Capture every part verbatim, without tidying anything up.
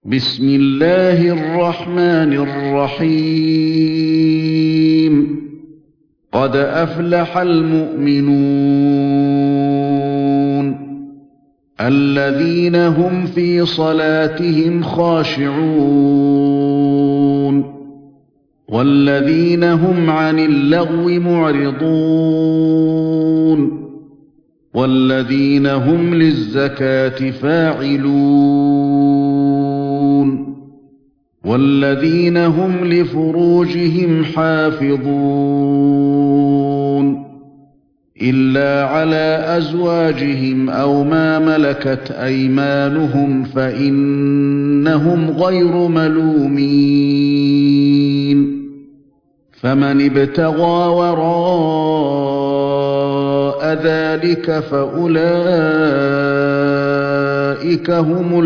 بسم الله الرحمن الرحيم قد أفلح المؤمنون الذين هم في صلاتهم خاشعون والذين هم عن اللغو معرضون والذين هم للزكاة فاعلون والذين هم لفروجهم حافظون إلا على أزواجهم أو ما ملكت أيمانهم فإنهم غير ملومين فمن ابتغى وراء ذلك فأولئك هم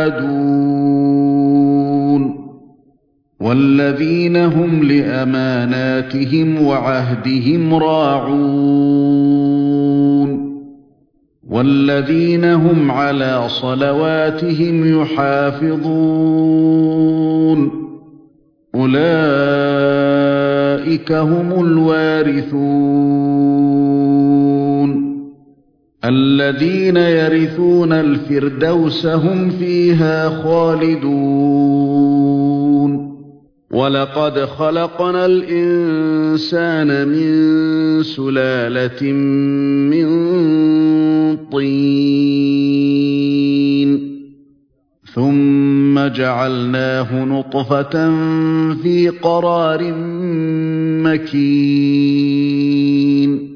العادون والذين هم لأماناتهم وعهدهم راعون والذين هم على صلواتهم يحافظون أولئك هم الوارثون الذين يرثون الفردوس هم فيها خالدون ولقد خلقنا الإنسان من سلالة من طين ثم جعلناه نطفة في قرار مكين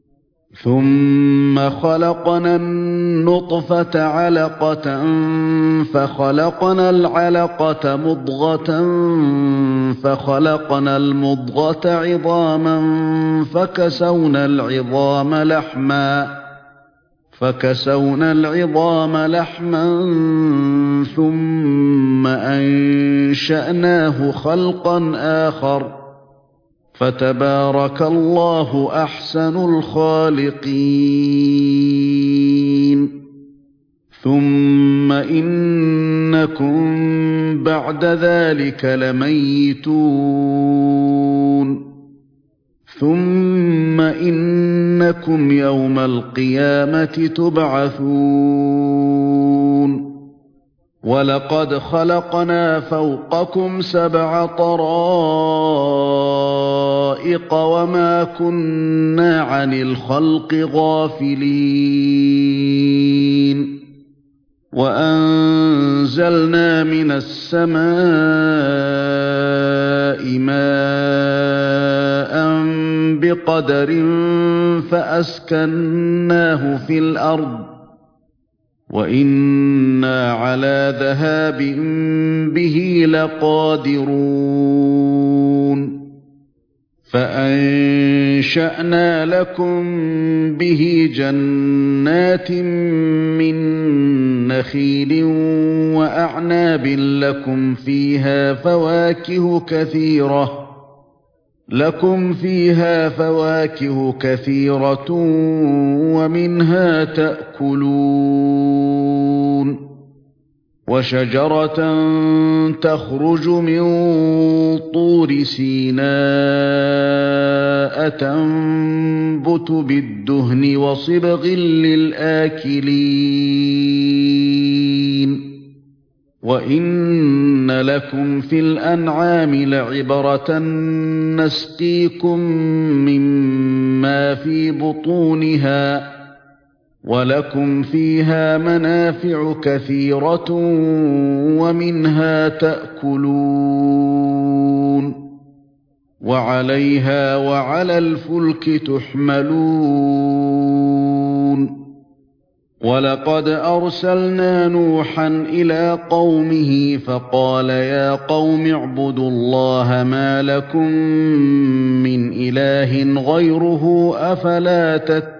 ثم خلقنا النطفة علقة فخلقنا العلقة مضغة فخلقنا المضغة عظاما فكسونا العظام لحما فكسونا العظام لحما ثم أنشأناه خلقا آخر فتبارك الله أحسن الخالقين ثم إنكم بعد ذلك لميتون ثم إنكم يوم القيامة تبعثون ولقد خلقنا فوقكم سبع طرائق وما كنا عن الخلق غافلين وأنزلنا من السماء ماء بقدر فأسكناه في الأرض وإنا على ذهاب به لقادرون فأنشأنا لكم به جنات من نخيل وأعناب لكم فيها فواكه كثيرة لكم فيها فواكه كثيرة ومنها تأكلون وشجرة تخرج من طور سيناء تنبت بالدهن وصبغ للآكلين وإن لكم في الأنعام لعبرة نسقيكم مما في بطونها ولكم فيها منافع كثيرة ومنها تأكلون وعليها وعلى الفلك تحملون ولقد أرسلنا نوحا إلى قومه فقال يا قوم اعبدوا الله ما لكم من إله غيره أفلا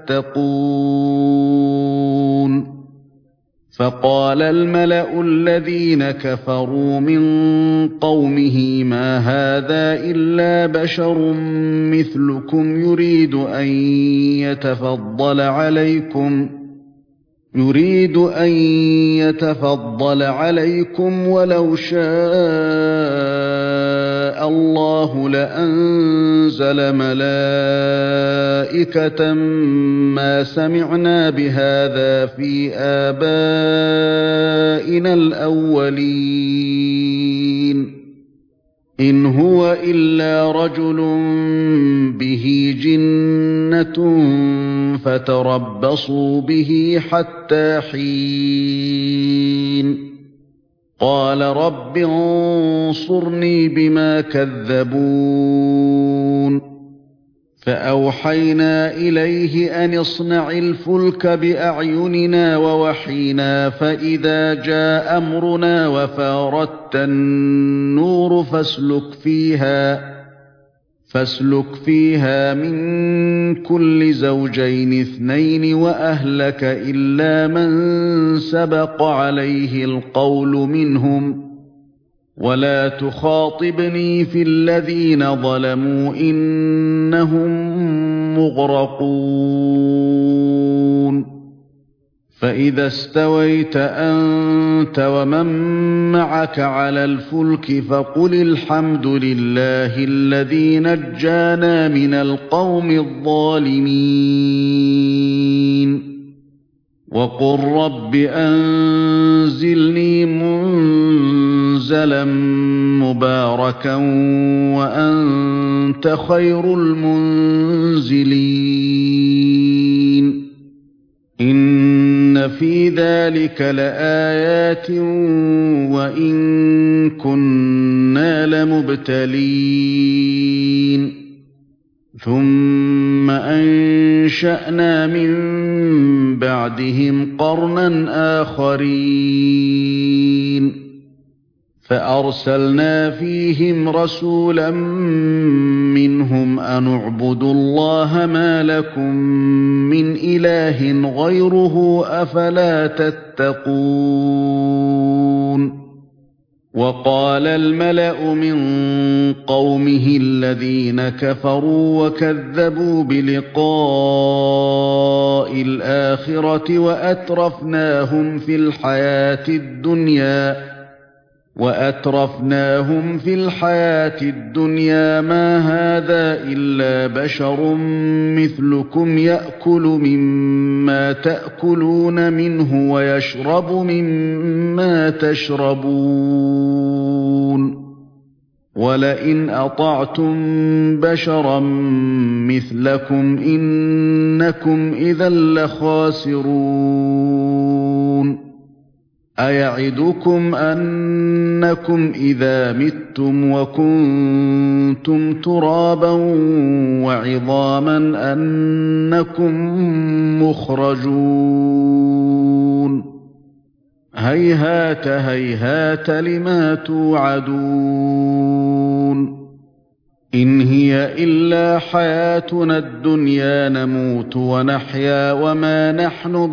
تتقون فقال الملأ الذين كفروا من قومه ما هذا إلا بشر مثلكم يريد أن يتفضل عليكم يريد أن يتفضل عليكم ولو شاء الله لأنزل ملائكة ما سمعنا بهذا في آبائنا الأولين إن هو إلا رجل به جنة فتربصوا به حتى حين قال رب انصرني بما كذبون فأوحينا إليه أن اصنع الفلك بأعيننا ووحينا فإذا جاء أمرنا وفاردت النور فاسلك فيها فاسلك فيها من كل زوجين اثنين وأهلك إلا من سبق عليه القول منهم ولا تخاطبني في الذين ظلموا إنهم مغرقون فإذا استويت أنت ومن معك على الفلك فقل الحمد لله الذي نجانا من القوم الظالمين وقل رب أنزلني منزلا مباركا وأنت خير المنزلين إن في ذلك لآيات وإن كنا لمبتلين ثم أنشأنا من بعدهم قرنا آخرين فأرسلنا فيهم رسولا منهم أن اعبدوا الله ما لكم من إله غيره أفلا تتقون وقال الملأ من قومه الذين كفروا وكذبوا بلقاء الآخرة وأترفناهم في الحياة الدنيا وأترفناهم في الحياة الدنيا ما هذا إلا بشر مثلكم يأكل مما تأكلون منه ويشرب مما تشربون ولئن أطعتم بشرا مثلكم إنكم إذا لخاسرون أيعدكم أنكم إذا متم وكنتم ترابا وعظاما أنكم مخرجون هيهات هيهات لما توعدون إن هي إلا حياتنا الدنيا نموت ونحيا وما نحن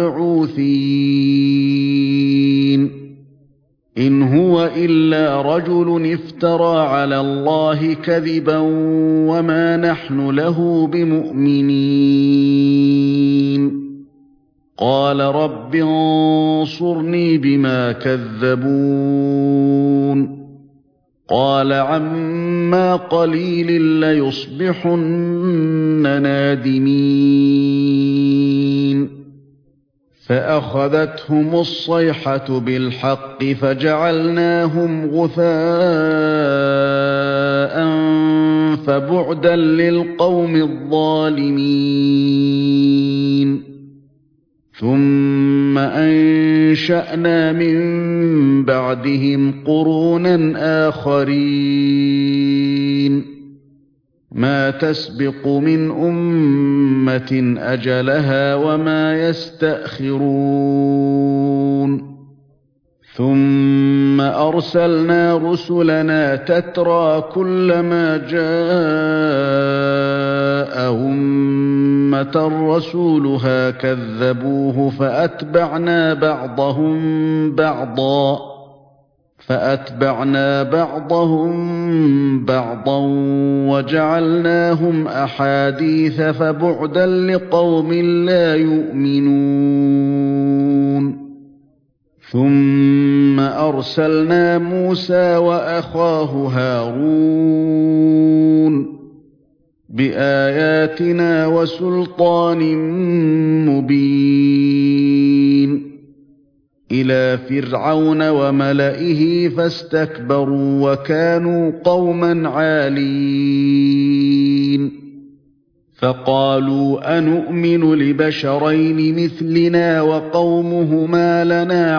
بمبعوثين إن هو إلا رجل افترى على الله كذبا وما نحن له بمؤمنين قال رب انصرني بما كذبون قال عما قليل ليصبحن نادمين فأخذتهم الصيحة بالحق فجعلناهم غثاء فبعدا للقوم الظالمين ثم أنشأنا من بعدهم قرونا آخرين ما تسبق من أمة أجلها وما يستأخرون ثم أرسلنا رسلنا تترى كلما جاء أمة رسولها كذبوه فأتبعنا بعضهم بعضا فأتبعنا بعضهم بعضا وجعلناهم أحاديث فبعدا لقوم لا يؤمنون ثم أرسلنا موسى وأخاه هارون بآياتنا وسلطان مبين إلى فرعون وملئه فاستكبروا وكانوا قوما عالين فقالوا أنؤمن لبشرين مثلنا وقومهما لنا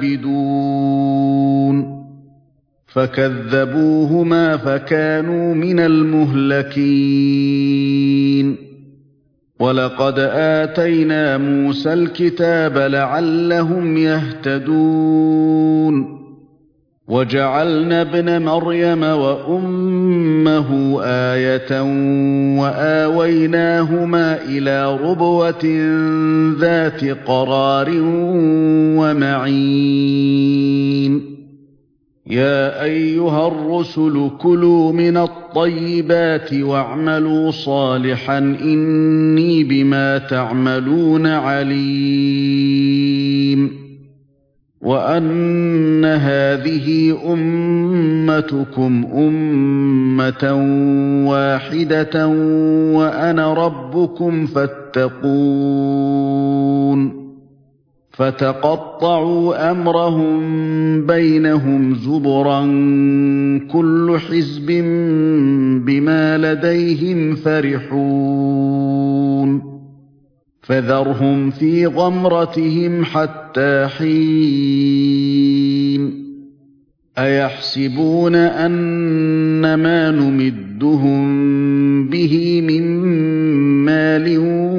عابدون فكذبوهما فكانوا من المهلكين ولقد آتينا موسى الكتاب لعلهم يهتدون وجعلنا ابن مريم وأمه آية وآويناهما إلى ربوة ذات قرار ومعين يا أيها الرسل كلوا من الطيبات واعملوا صالحا إني بما تعملون عليم وأن هذه أمتكم أمة واحدة وأنا ربكم فاتقون فتقطعوا أمرهم بينهم زبرا كل حزب بما لديهم فرحون فذرهم في غمرتهم حتى حين أيحسبون أنما نمدهم به من مال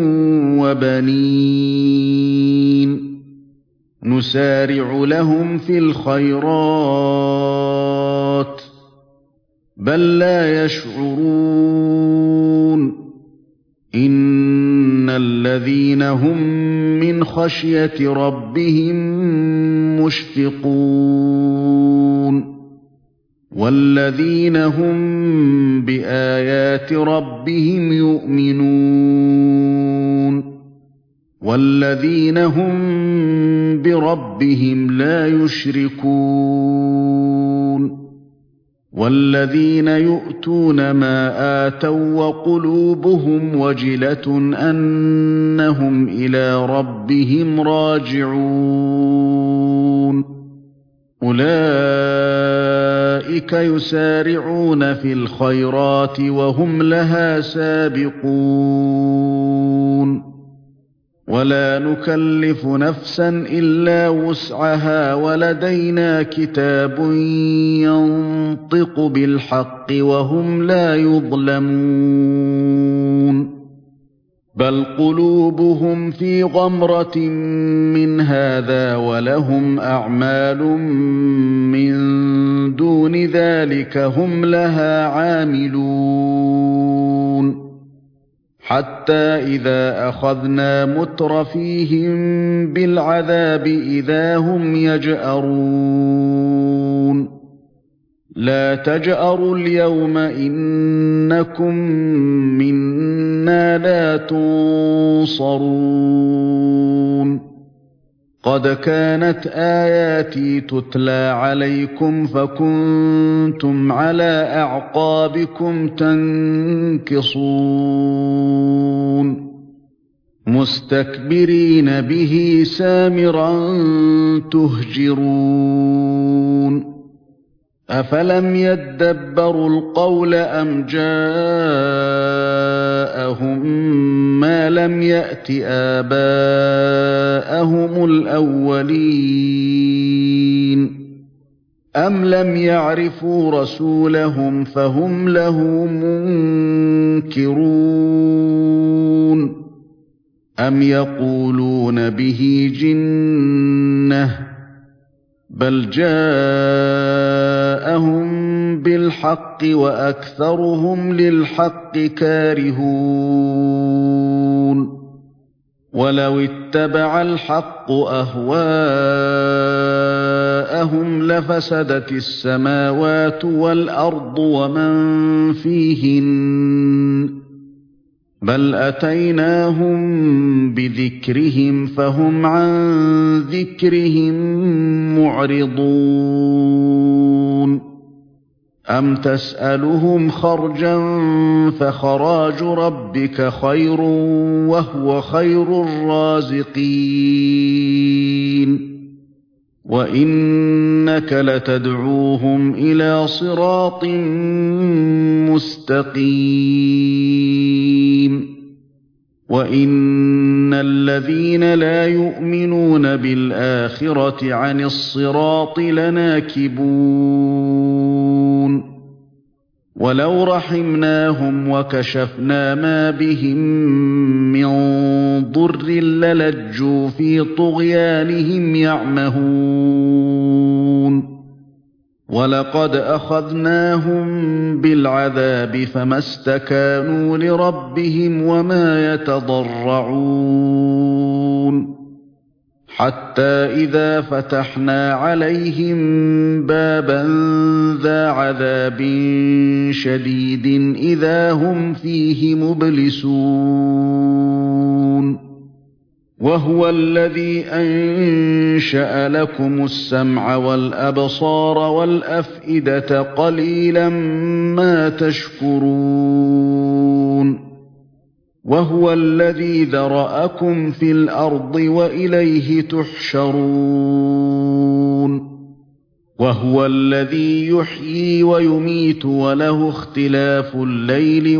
وبنين نسارع لهم في الخيرات بل لا يشعرون إن الذين هم من خشية ربهم مشفقون والذين هم بآيات ربهم يؤمنون والذين هم بربهم لا يشركون والذين يؤتون ما آتوا وقلوبهم وجلة أنهم إلى ربهم راجعون أولئك يسارعون في الخيرات وهم لها سابقون ولا نكلف نفسا إلا وسعها ولدينا كتاب ينطق بالحق وهم لا يظلمون بل قلوبهم في غمرة من هذا ولهم أعمال من دون ذلك هم لها عاملون حتى إذا أخذنا مترفيهم بالعذاب إذا هم يجأرون لا تجأروا اليوم إنكم منا لا تنصرون قد كانت آياتي تتلى عليكم فكنتم على أعقابكم تنكصون مستكبرين به سامرا تهجرون أفلم يدبروا القول أم جاءهم ما لم يأت آباءهم الأولين أم لم يعرفوا رسولهم فهم له منكرون أم يقولون به جنة بل جاءهم بالحق وأكثرهم للحق كارهون ولو اتبع الحق أهواءهم لفسدت السماوات والأرض ومن فيهن بل أتيناهم بذكرهم فهم عن ذكرهم معرضون أم تسألهم خرجا فخراج ربك خير وهو خير الرازقين وإنك لتدعوهم إلى صراط مستقيم وإن الذين لا يؤمنون بالآخرة عن الصراط لناكبون ولو رحمناهم وكشفنا ما بهم من ضر للجوا في طغيانهم يعمهون ولقد أخذناهم بالعذاب فما استكانوا لربهم وما يتضرعون حتى إذا فتحنا عليهم بابا ذا عذاب شديد إذا هم فيه مبلسون وهو الذي أنشأ لكم السمع والأبصار والأفئدة قليلا ما تشكرون وهو الذي ذرأكم في الأرض وإليه تحشرون وهو الذي يحيي ويميت وله اختلاف الليل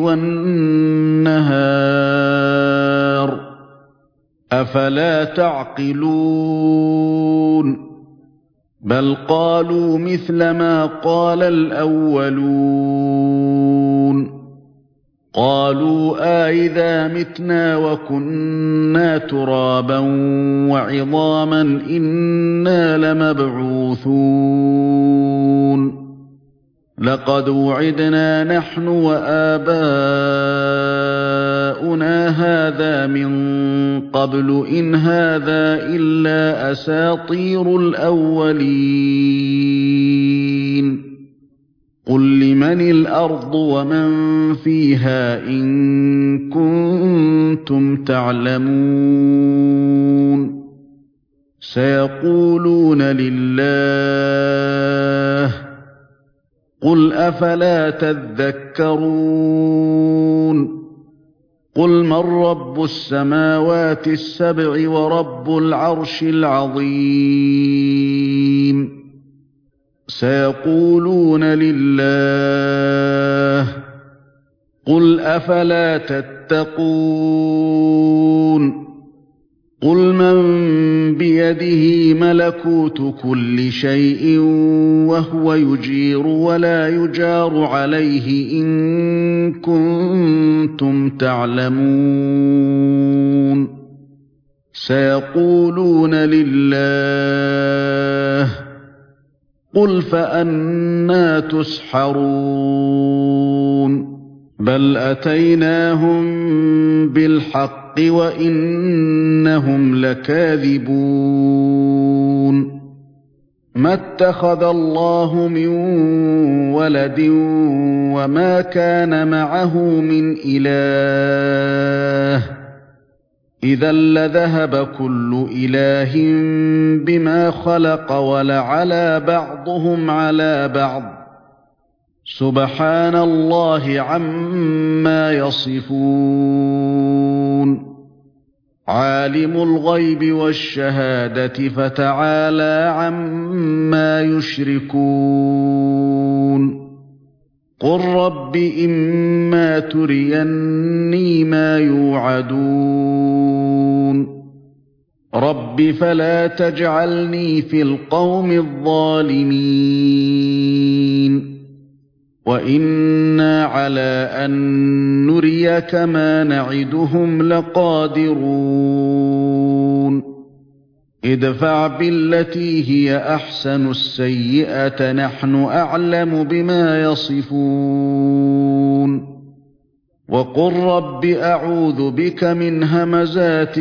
والنهار أفلا تعقلون بل قالوا مثل ما قال الأولون قالوا آئذا متنا وكنا ترابا وعظاما إنا لمبعوثون لقد وعدنا نحن وآباؤنا هذا من قبل إن هذا إلا أساطير الأولين قل لمن الأرض ومن فيها إن كنتم تعلمون سيقولون لله قل أفلا تذكرون قل من رب السماوات السبع ورب العرش العظيم سيقولون لله قل أفلا تتقون قل من بيده ملكوت كل شيء وهو يجير ولا يجار عليه إن كنتم تعلمون سيقولون لله قل فأنى تسحرون بل أتيناهم بالحق وإنهم لكاذبون ما اتخذ الله من ولد وما كان معه من إله إذا لذهب كل إله بما خلق ولعلى بعضهم على بعض سبحان الله عما يصفون عالم الغيب والشهادة فتعالى عما يشركون قل رب إما تريني ما يوعدون رب فلا تجعلني في القوم الظالمين وإنا على أن نريك ما نعدهم لقادرون ادفع بالتي هي أحسن السيئة نحن أعلم بما يصفون وقل رب أعوذ بك من همزات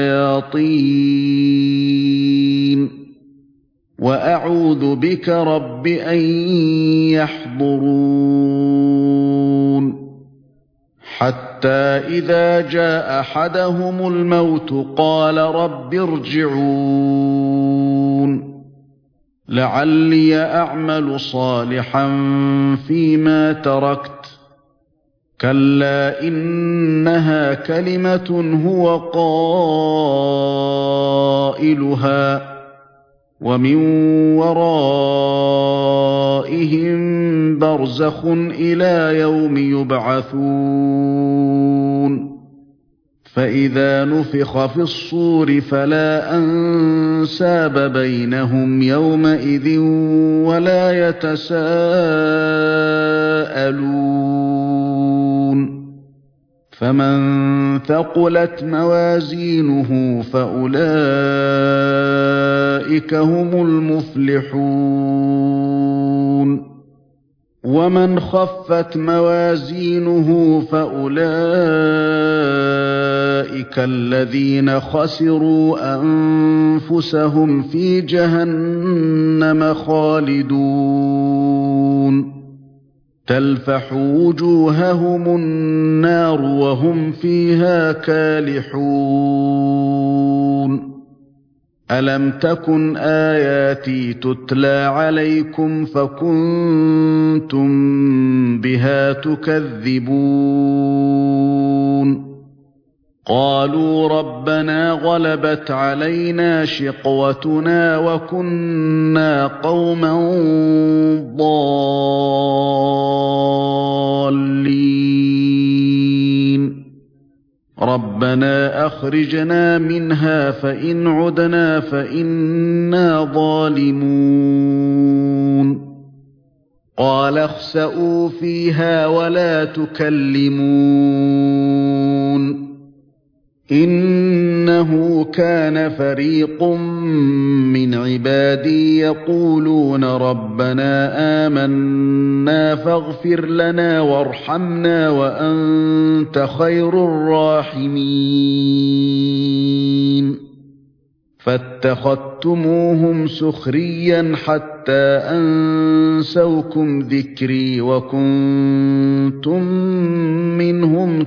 الشياطين وأعوذ بك رب أن يحضرون حتى إذا جاء أحدهم الموت قال رب ارجعون لعلي أعمل صالحا فيما تركت كلا إنها كلمة هو قائلها ومن ورائهم برزخ إلى يوم يبعثون فإذا نفخ في الصور فلا أنساب بينهم يومئذ ولا يتساءلون فمن ثقلت موازينه فأولئك هم المفلحون ومن خفت موازينه فأولئك الذين خسروا أنفسهم في جهنم خالدون تلفح وجوههم النار وهم فيها كالحون ألم تكن آياتي تتلى عليكم فكنتم بها تكذبون قالوا ربنا غلبت علينا شقوتنا وكنا قوما ضالين ربنا أخرجنا منها فإن عدنا فإنا ظالمون قال اخسئوا فيها ولا تكلمون إنه كان فريق من عبادي يقولون ربنا آمنا فاغفر لنا وارحمنا وأنت خير الراحمين فاتخذتموهم سخريا حتى أنسوكم ذكري وكنتم منهم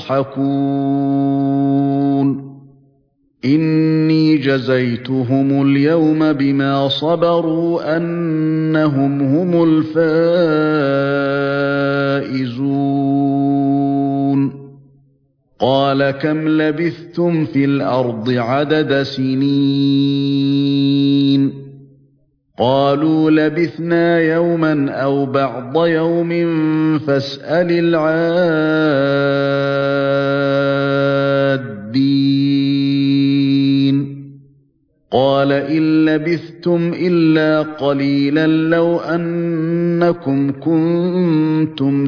تضحكون إني جزيتهم اليوم بما صبروا أنهم هم الفائزون قال كم لبثتم في الأرض عدد سنين قالوا لبثنا يوما أو بعض يوم فاسأل العادين قال إن لبثتم إلا قليلا لو أنكم كنتم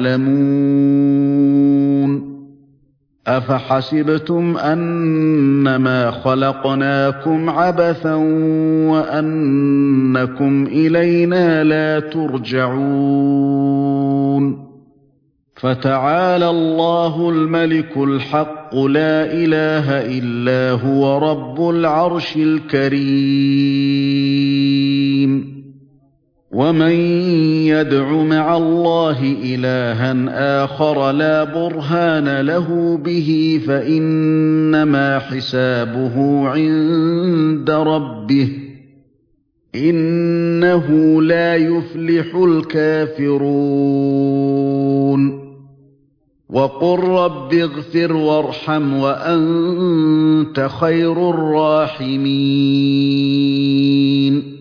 تعلمون أفحسبتم أنما خلقناكم عبثا وأنكم إلينا لا ترجعون فتعالى الله الملك الحق لا إله إلا هو رب العرش الكريم ومن يدع مع الله إلها آخر لا برهان له به فإنما حسابه عند ربه إنه لا يفلح الكافرون وقل رب اغفر وارحم وأنت خير الراحمين